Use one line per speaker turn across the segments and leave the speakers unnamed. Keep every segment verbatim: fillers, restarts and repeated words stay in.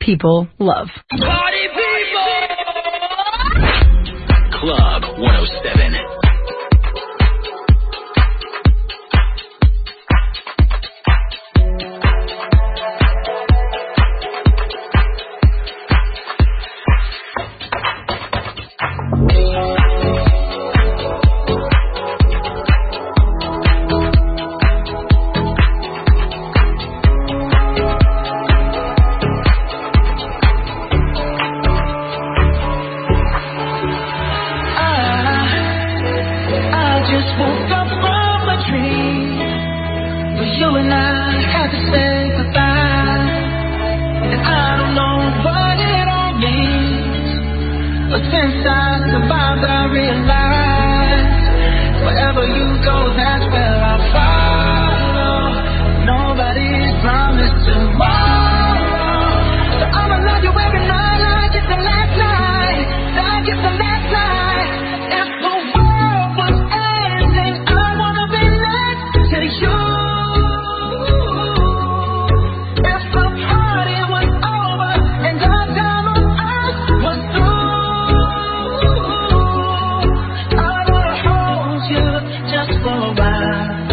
people love.
Party people! Club one oh seven.
Since I survived, I realized wherever you go, that's where I follow. Nobody's promised tomorrow, so I'ma love you every night like it's the last night, like it's the last night. If the world was ending, I wanna be next to you. If the party was over and our time on earth was through, just for a while.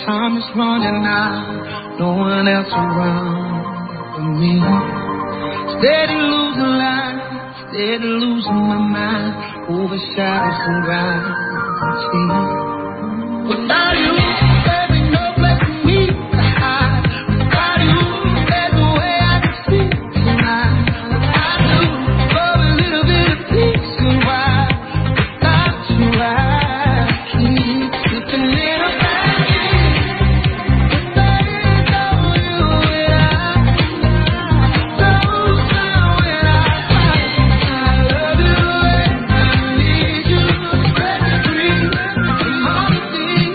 time is running out, no one else around but me. Steady losing life, steady losing my mind, overshadows and gravity. Without you, there ain't no place for me to hide. Without you, there's no way I can sleep tonight. I do for a little bit of peace and why without you I keep slipping in a bad dream. But there is no you and I. Those times when I cry, I love you and I need you. Break the dream and all the things.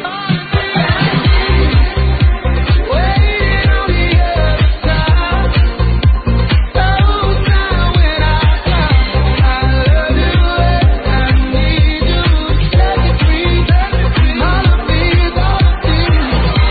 Waiting on the other side. Those times when I cry, I love you and I need you. Set me free, set me free. All the things, all the things.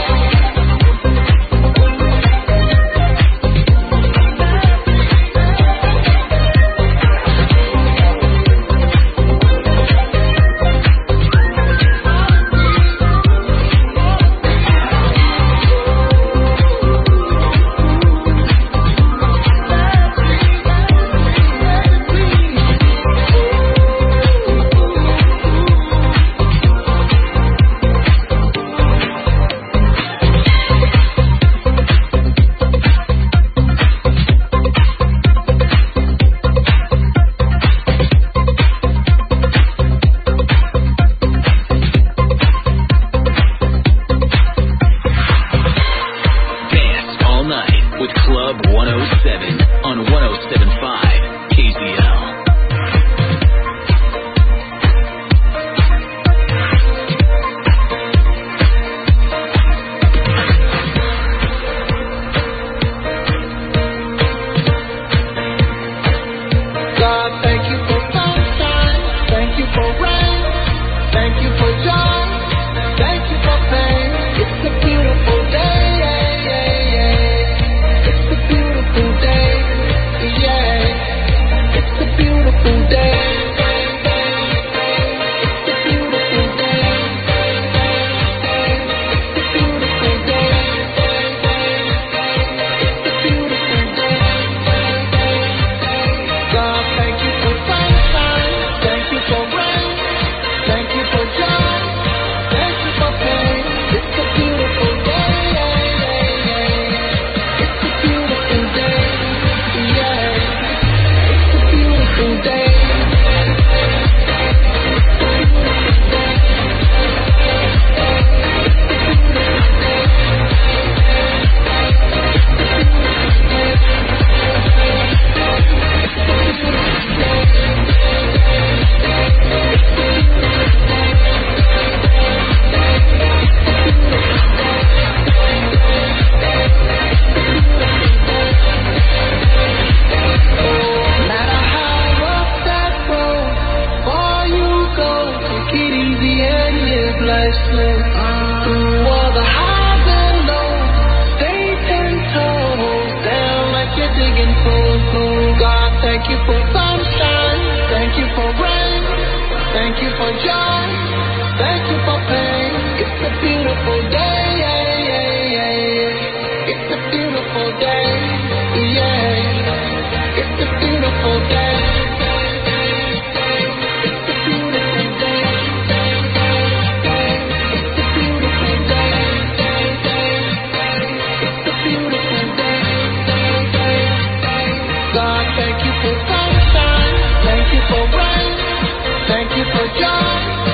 Dance all night with Club one oh seven on one oh seven point five K Z L.
God, thank you for sunshine, thank you for rain, thank you for joy, thank you for pain. It's a beautiful day, yeah, yeah, yeah. It's a beautiful day, yeah. It's a beautiful day. It's a beautiful day. It's a beautiful day. It's a beautiful day. God, thank you for sunshine, thank you for rain, thank you for joy, thank you for pain. It's a beautiful day, yeah, yeah, yeah. It's a beautiful day, yeah. It's a beautiful day. No matter how rough that road, far you go, take it easy and live life slow. Through all the highs and lows, stay ten toes down like you're digging for God, thank you for sunshine, thank you for rain, thank you for joy, thank you for pain. It's a beautiful day, yeah, yeah, yeah, yeah. It's a beautiful day, yeah. It's a beautiful day. It's a beautiful day. It's a beautiful day. It's a beautiful day. God, thank you for sunshine. Thank you for rain. Thank you for joy.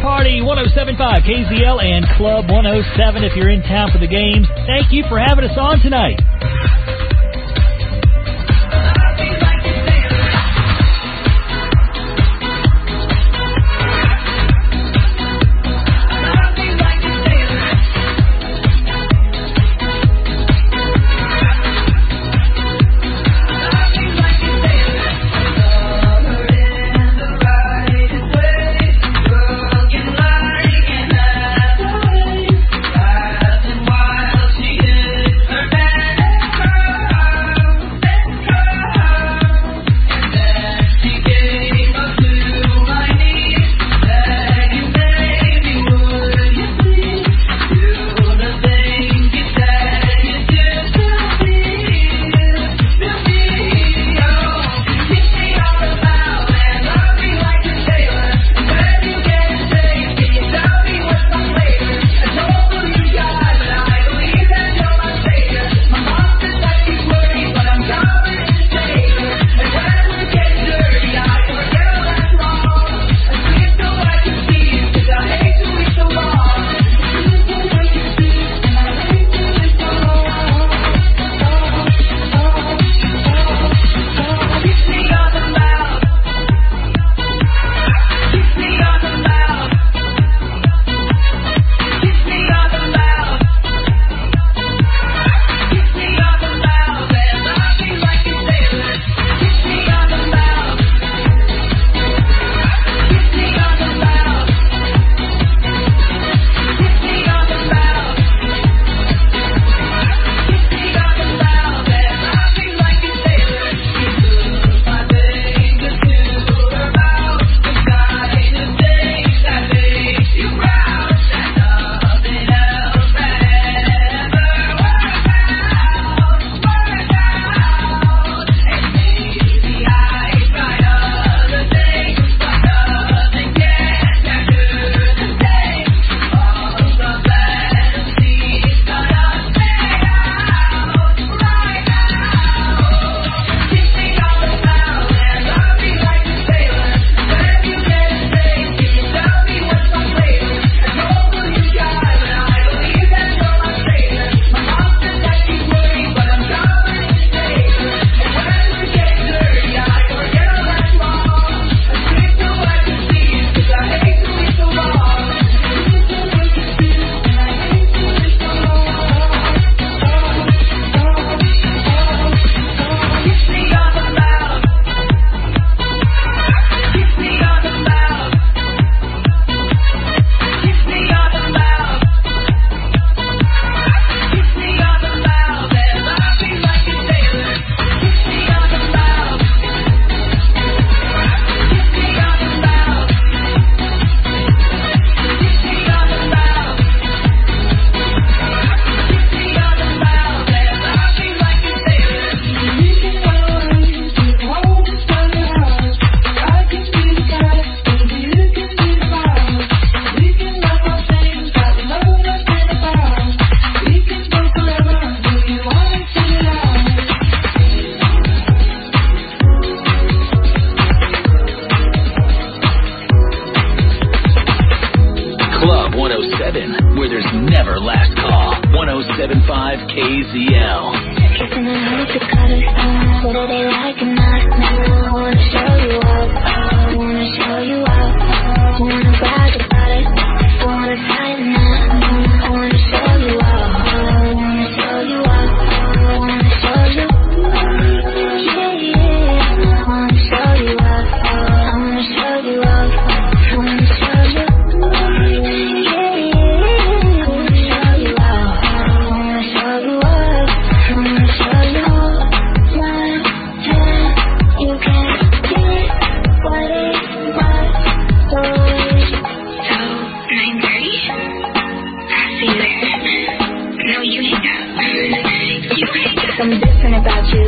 Party, one oh seven point five K Z L and Club one oh seven if you're in town for the games. Thank you for having us on tonight.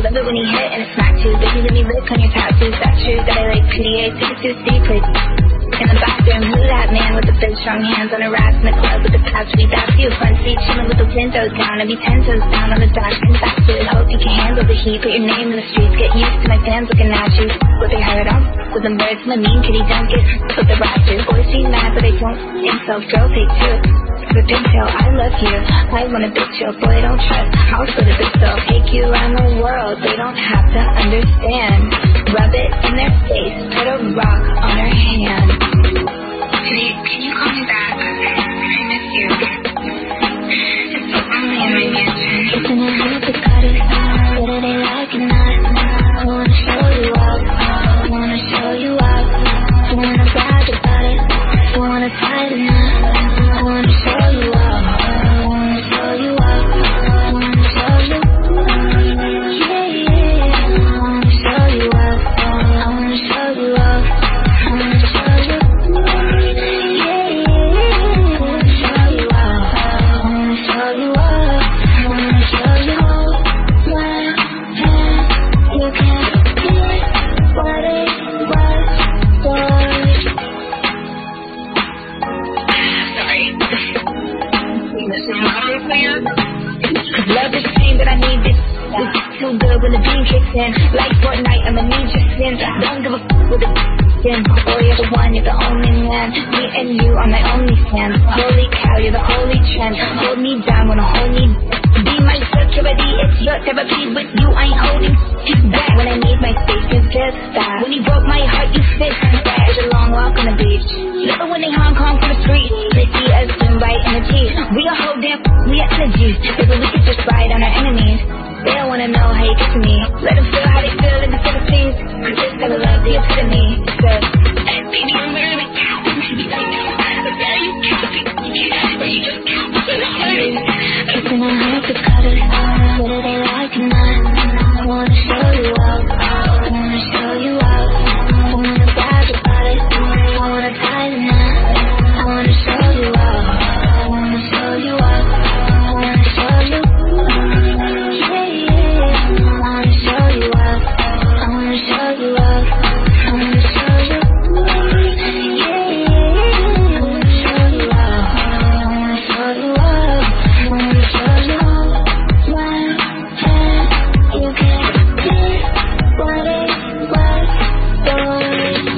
Baby, let me lick on your tattoos. That's true that I like P D A. Take it too deeply. in the bathroom. Who that man with the big strong hands on a rack in the club with the patch? That's you, front seat chilling with the windows down. I'd be ten toes down on the dock and back to it. Hope you can handle the heat. Put your name in the streets. Get used to my fans looking at you. What they heard of? With them birds in the mean kitty don't get with the raptors. Boys seem mad but they don't think so. Girl take two. The pigtail, I love you. I want a big chill. Boy, don't trust. I'll split a big bill. Take you around the world. They don't have to understand. Rub it in their face. Put a rock on her hand. Can you, can you call me back? I miss you. It's so lonely in my mansion. Isn't it hard to cut it? Whether they like it or not. I wanna show you up. I wanna show you up. I wanna brag about it. I wanna tie the knot. I wanna show you up. I wanna show you up. I wanna show you. Yeah, yeah. I wanna show you up. I wanna show you up. I wanna show you. Yeah, yeah. I wanna show you up. I wanna show you up. I wanna show you what you can't get. What it was for. Love is pain, but I need this. It's too good when the beam kicks in. Like Fortnite, I'ma need your skin. Don't give a f with the skin. Or you're the one, you're the only man. Me and you are my only fan. Holy cow, you're the holy trend. Hold me down when I hold me. Be my security, it's your therapy. With you, I ain't holding back. When I need my space, you just that. When you broke my heart, you fixed that. It's a long walk on the beach. Never winning Hong Kong for the street. They see us swim right in the teeth. We a whole damn, we are energy. Maybe we could just ride on our enemies. They don't wanna know how you get to me. Let them feel how they feel in the Philippines. Cause this kind of love, the epitome. Says, hey, baby, I'm really cow. Maybe right now. But there you can't be. Or you just can't be. Kissing on her to cut it. Whether they like it or not. I wanna show you up. I wanna show you up. I wanna brag about it. I wanna tie the knot. I wanna show you up. I wanna show you up. I wanna show you. Yeah, yeah. I wanna show you up. I wanna show you up. I wanna show you. Yeah, yeah. I wanna show you up. I wanna show you up. I wanna show you what you can't get. What it was for.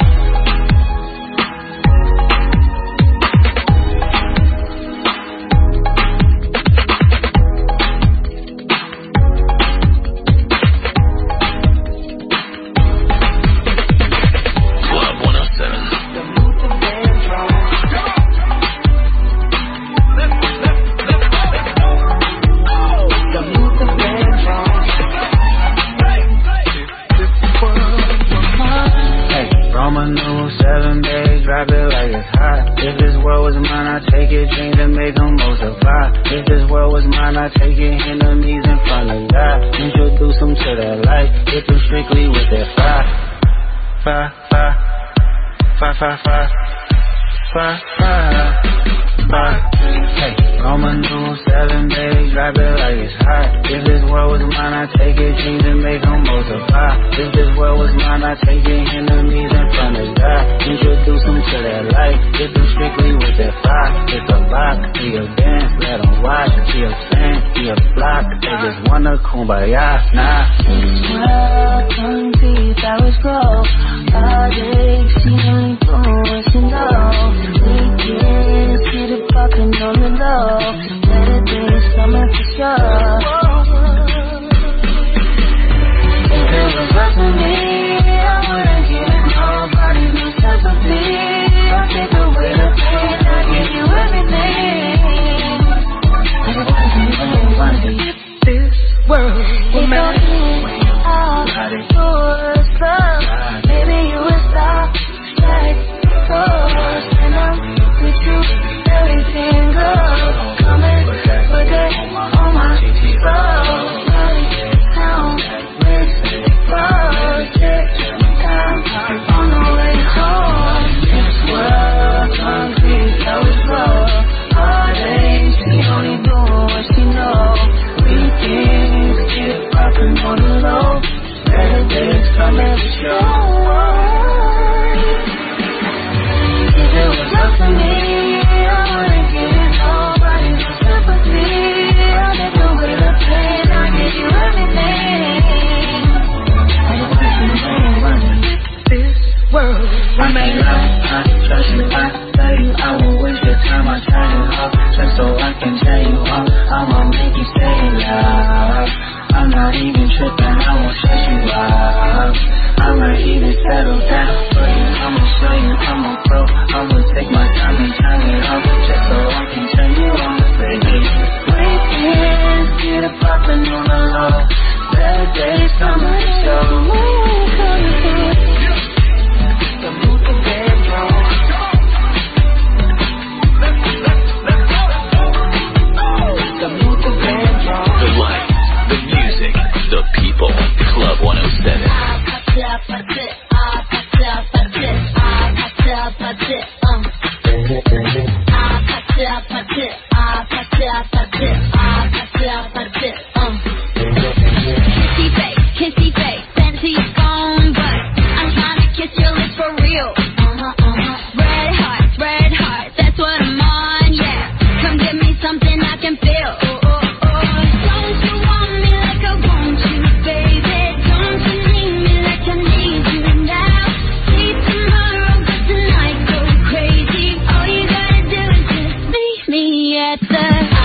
Club one oh seven.
Hey, Roman numeral seven days, drop it like it's hot. If this world was mine, I'd take it, dreams and make them multiply. If this world was mine, I'd take it, enemies in front of God. Introduce them to that life, hit them strictly with that fire. Fire, fire, fire, fire, fire, fire, fire, fire. Hey, Roman numeral seven days, drop it like it's hot. If this world was mine, I'd take it, dreams and make them multiply. If this world was mine, I'd take it, enemies in front of God. Introduce them to that life, hit them strictly with that fire. It's a lock, be a dance, let them watch. Be a fan, be a block, they just wanna kumbaya, nah.
Welcome to your flowers grow. All day, seemingly doing to know. We can see the fucking on the low. Better days coming for sure. If it was up to me, I wouldn't give nobody no sympathy. I'll take away the pain, I'll give you everything. If this world were mine, all yours, love. Maybe you would stop like yours, and I'm with you. Everything goes. Coming, but they on my
stay in love. I'm not even tripping, I won't stress you out. I might even settle down for you. I'ma show you I'm a pro. I'ma take my time and turn it up just so I can turn you on, baby. Wait here, get it poppin' on the low. Better days, summer show. The move the bedroom. The move the bedroom.
The lights, the music, the people. Club one oh seven.
Kissy face, kissy face, send to your phone, but I'm trying to kiss your lips for real. Uh-huh, uh-huh. Red hearts, red hearts, that's what I'm on, yeah. Come give me something I can feel. Oh, oh, oh. Don't you want me like I want you, baby? Don't you need me like I need you now? See tomorrow, but tonight go crazy. All you gotta do is just meet me at the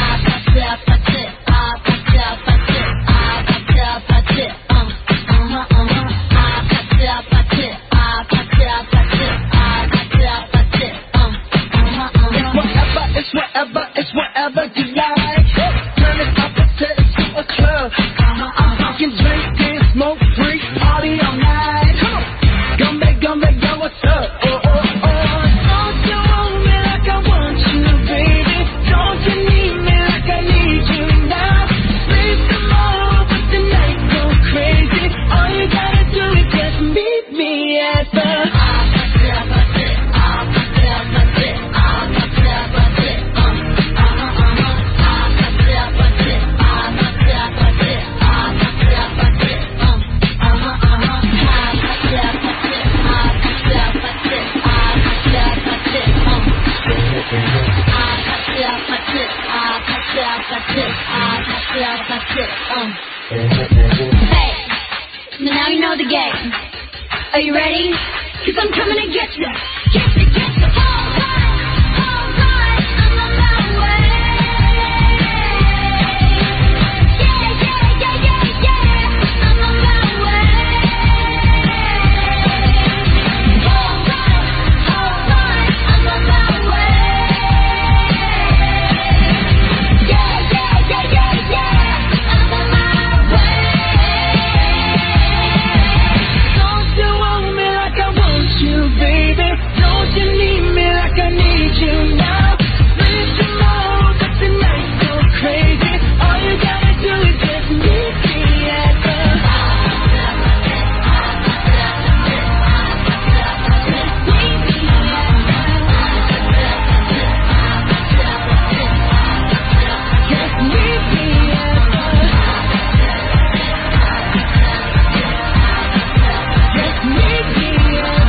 whatever you like. Turn it up to a club. I'm talking drink and smoke free, party all night. Come back, come back, yo, what's up? Oh, oh, oh. Don't you want me like I want you, baby? Don't you need me like I need you now? Leave tomorrow, but tonight go crazy. All you gotta do is just meet me at the
Hey, now you know the game. Are you ready? Cause I'm coming to get you. Get you, get you. All right, all right, I'm on my way. Yeah, yeah, yeah, yeah, yeah, I'm on my way. All right, all right, I'm on my way. Yeah, yeah, yeah, yeah, yeah, I'm on my way.
Don't you want me like I want you, baby? Don't you need me like I need you now? Leave tomorrow, but tonight go crazy. All you gotta do is just meet me at the just meet me at the just meet me at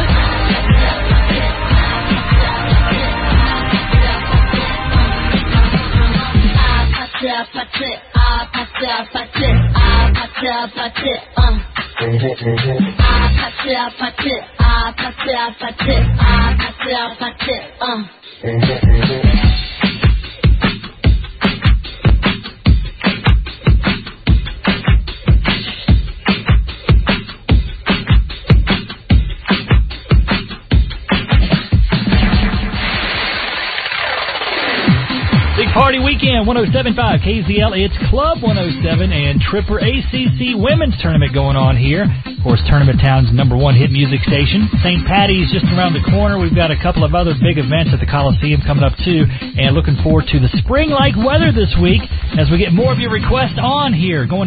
Big party weekend, one oh seven point five K Z L. It's Club one oh seven and Tripper A C C Women's Tournament going on here. Of course, Tournament Town's number one hit music station. Saint Patty's just around the corner. We've got a couple of other big events at the Coliseum coming up, too. And looking forward to the spring-like weather this week as we get more of your requests on here. Going